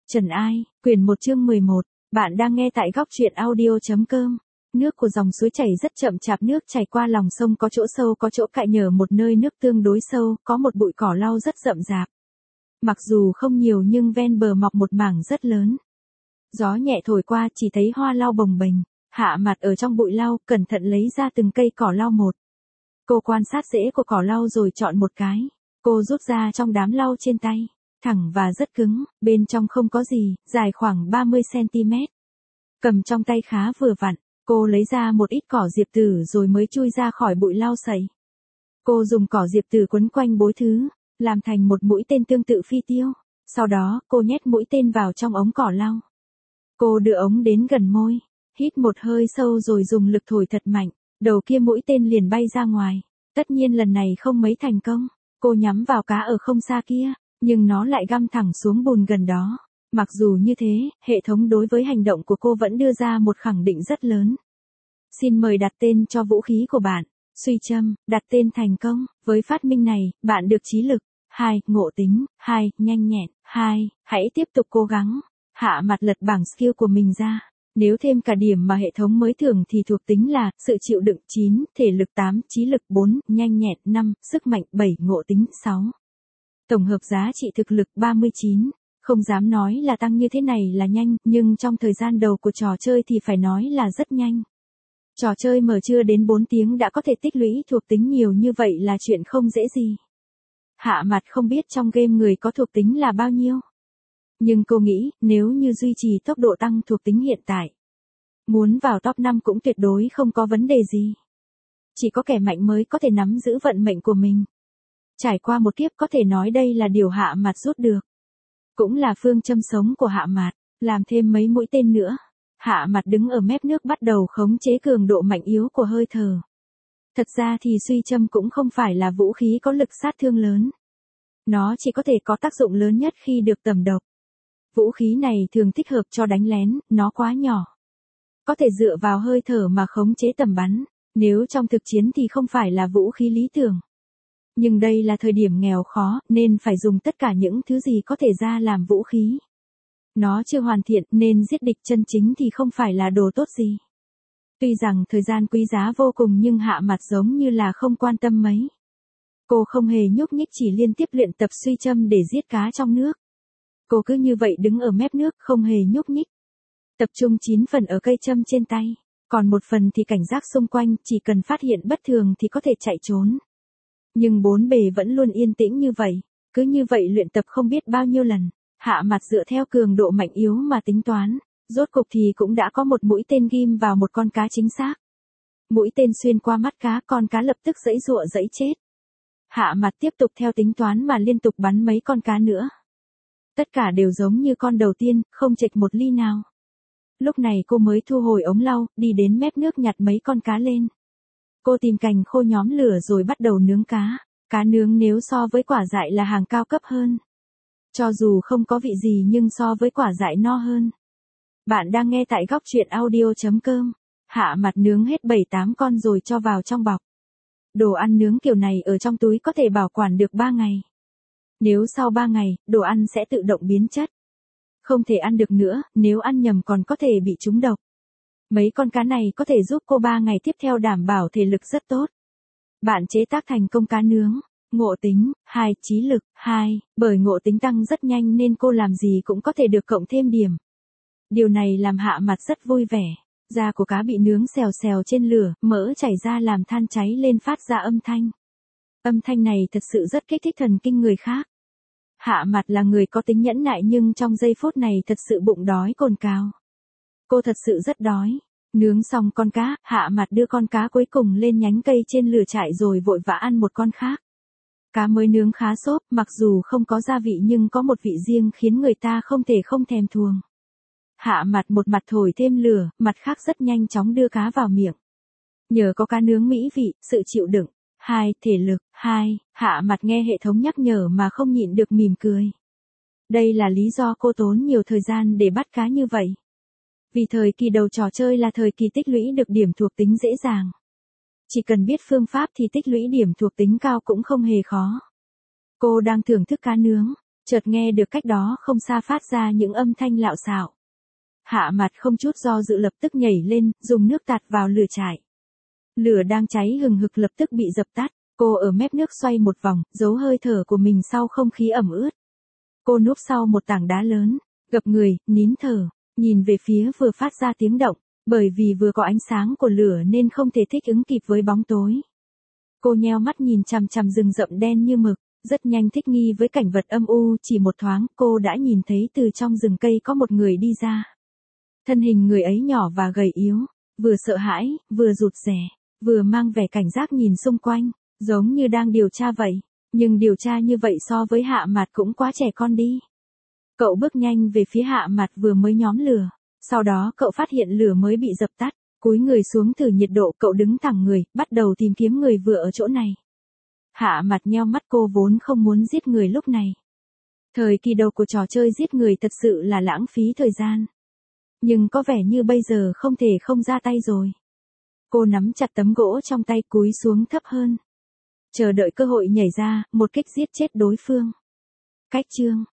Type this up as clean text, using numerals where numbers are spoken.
Trần Ai, quyển 1 chương 11, bạn đang nghe tại góc truyện audio.com. Nước của dòng suối chảy rất chậm chạp, nước chảy qua lòng sông có chỗ sâu có chỗ cạn, nhờ một nơi nước tương đối sâu, có một bụi cỏ lau rất rậm rạp. Mặc dù không nhiều nhưng ven bờ mọc một mảng rất lớn. Gió nhẹ thổi qua chỉ thấy hoa lau bồng bềnh, Hạ Mặt ở trong bụi lau, cẩn thận lấy ra từng cây cỏ lau một. Cô quan sát rễ của cỏ lau rồi chọn một cái. Cô rút ra trong đám lau trên tay. Thẳng và rất cứng, bên trong không có gì, dài khoảng 30cm. Cầm trong tay khá vừa vặn, cô lấy ra một ít cỏ diệp tử rồi mới chui ra khỏi bụi lau sậy. Cô dùng cỏ diệp tử quấn quanh bối thứ, làm thành một mũi tên tương tự phi tiêu. Sau đó, cô nhét mũi tên vào trong ống cỏ lau. Cô đưa ống đến gần môi, hít một hơi sâu rồi dùng lực thổi thật mạnh, đầu kia mũi tên liền bay ra ngoài. Tất nhiên lần này không mấy thành công, cô nhắm vào cá ở không xa kia, nhưng nó lại găm thẳng xuống bùn gần đó. Mặc dù như thế, hệ thống đối với hành động của cô vẫn đưa ra một khẳng định rất lớn. Xin mời đặt tên cho vũ khí của bạn. Suy châm, đặt tên thành công. Với phát minh này, bạn được trí lực. 2. Ngộ tính. 2. Nhanh nhẹn. 2. Hãy tiếp tục cố gắng. Hạ Mặt lật bảng skill của mình ra. Nếu thêm cả điểm mà hệ thống mới thưởng thì thuộc tính là sự chịu đựng 9, thể lực 8, trí lực 4, nhanh nhẹn 5, sức mạnh 7, ngộ tính 6. Tổng hợp giá trị thực lực 39. Không dám nói là tăng như thế này là nhanh, nhưng trong thời gian đầu của trò chơi thì phải nói là rất nhanh. Trò chơi mở chưa đến 4 tiếng đã có thể tích lũy thuộc tính nhiều như vậy là chuyện không dễ gì. Hạ Mặt không biết trong game người có thuộc tính là bao nhiêu. Nhưng cô nghĩ, nếu như duy trì tốc độ tăng thuộc tính hiện tại, muốn vào top 5 cũng tuyệt đối không có vấn đề gì. Chỉ có kẻ mạnh mới có thể nắm giữ vận mệnh của mình. Trải qua một kiếp có thể nói đây là điều Hạ Mặt rút được. Cũng là phương châm sống của Hạ Mặt, làm thêm mấy mũi tên nữa. Hạ Mặt đứng ở mép nước bắt đầu khống chế cường độ mạnh yếu của hơi thở. Thật ra thì suy châm cũng không phải là vũ khí có lực sát thương lớn. Nó chỉ có thể có tác dụng lớn nhất khi được tầm độc. Vũ khí này thường thích hợp cho đánh lén, nó quá nhỏ. Có thể dựa vào hơi thở mà khống chế tầm bắn, nếu trong thực chiến thì không phải là vũ khí lý tưởng. Nhưng đây là thời điểm nghèo khó, nên phải dùng tất cả những thứ gì có thể ra làm vũ khí. Nó chưa hoàn thiện nên giết địch chân chính thì không phải là đồ tốt gì. Tuy rằng thời gian quý giá vô cùng nhưng Hạ Mặt giống như là không quan tâm mấy. Cô không hề nhúc nhích, chỉ liên tiếp luyện tập suy châm để giết cá trong nước. Cô cứ như vậy đứng ở mép nước không hề nhúc nhích. Tập trung 9 phần ở cây châm trên tay, còn 1 phần thì cảnh giác xung quanh, chỉ cần phát hiện bất thường thì có thể chạy trốn. Nhưng bốn bề vẫn luôn yên tĩnh như vậy, cứ như vậy luyện tập không biết bao nhiêu lần, Hạ Mặt dựa theo cường độ mạnh yếu mà tính toán, rốt cục thì cũng đã có một mũi tên ghim vào một con cá chính xác. Mũi tên xuyên qua mắt cá, con cá lập tức giãy giụa giãy chết. Hạ Mặt tiếp tục theo tính toán mà liên tục bắn mấy con cá nữa. Tất cả đều giống như con đầu tiên, không chệch một ly nào. Lúc này cô mới thu hồi ống lau, đi đến mép nước nhặt mấy con cá lên. Cô tìm cành khô nhóm lửa rồi bắt đầu nướng cá. Cá nướng nếu so với quả dại là hàng cao cấp hơn. Cho dù không có vị gì nhưng so với quả dại no hơn. Bạn đang nghe tại góc truyện audio.com. Hạ Mặt nướng hết 7-8 con rồi cho vào trong bọc. Đồ ăn nướng kiểu này ở trong túi có thể bảo quản được 3 ngày. Nếu sau 3 ngày, đồ ăn sẽ tự động biến chất. Không thể ăn được nữa, nếu ăn nhầm còn có thể bị trúng độc. Mấy con cá này có thể giúp cô 3 ngày tiếp theo đảm bảo thể lực rất tốt. Bạn chế tác thành công cá nướng. Ngộ tính, 2, trí lực, 2, bởi ngộ tính tăng rất nhanh nên cô làm gì cũng có thể được cộng thêm điểm. Điều này làm Hạ Mặt rất vui vẻ. Da của cá bị nướng xèo xèo trên lửa, mỡ chảy ra làm than cháy lên phát ra âm thanh. Âm thanh này thật sự rất kích thích thần kinh người khác. Hạ Mặt là người có tính nhẫn nại nhưng trong giây phút này thật sự bụng đói cồn cào. Cô thật sự rất đói. Nướng xong con cá, Hạ Mặt đưa con cá cuối cùng lên nhánh cây trên lửa trại rồi vội vã ăn một con khác. Cá mới nướng khá xốp, mặc dù không có gia vị nhưng có một vị riêng khiến người ta không thể không thèm thuồng. Hạ Mặt một mặt thổi thêm lửa, mặt khác rất nhanh chóng đưa cá vào miệng. Nhờ có cá nướng mỹ vị, sự chịu đựng, 2, thể lực, 2, Hạ Mặt nghe hệ thống nhắc nhở mà không nhịn được mỉm cười. Đây là lý do cô tốn nhiều thời gian để bắt cá như vậy. Vì thời kỳ đầu trò chơi là thời kỳ tích lũy được điểm thuộc tính dễ dàng. Chỉ cần biết phương pháp thì tích lũy điểm thuộc tính cao cũng không hề khó. Cô đang thưởng thức cá nướng. Chợt nghe được cách đó không xa phát ra những âm thanh lạo xạo. Hạ Mạt không chút do dự lập tức nhảy lên, dùng nước tạt vào lửa trại. Lửa đang cháy hừng hực lập tức bị dập tắt, cô ở mép nước xoay một vòng, giấu hơi thở của mình sau không khí ẩm ướt. Cô núp sau một tảng đá lớn, gập người, nín thở, nhìn về phía vừa phát ra tiếng động, bởi vì vừa có ánh sáng của lửa nên không thể thích ứng kịp với bóng tối. Cô nheo mắt nhìn chằm chằm rừng rậm đen như mực, rất nhanh thích nghi với cảnh vật âm u, chỉ một thoáng cô đã nhìn thấy từ trong rừng cây có một người đi ra. Thân hình người ấy nhỏ và gầy yếu, vừa sợ hãi, vừa rụt rè, vừa mang vẻ cảnh giác nhìn xung quanh, giống như đang điều tra vậy. Nhưng điều tra như vậy so với Hạ Mạt cũng quá trẻ con đi. Cậu bước nhanh về phía Hạ Mạt vừa mới nhóm lửa. Sau đó cậu phát hiện lửa mới bị dập tắt. Cúi người xuống thử nhiệt độ, cậu đứng thẳng người, bắt đầu tìm kiếm người vừa ở chỗ này. Hạ Mạt nheo mắt, cô vốn không muốn giết người lúc này. Thời kỳ đầu của trò chơi giết người thật sự là lãng phí thời gian. Nhưng có vẻ như bây giờ không thể không ra tay rồi. Cô nắm chặt tấm gỗ trong tay, cúi xuống thấp hơn. Chờ đợi cơ hội nhảy ra, một kích giết chết đối phương. Cách chương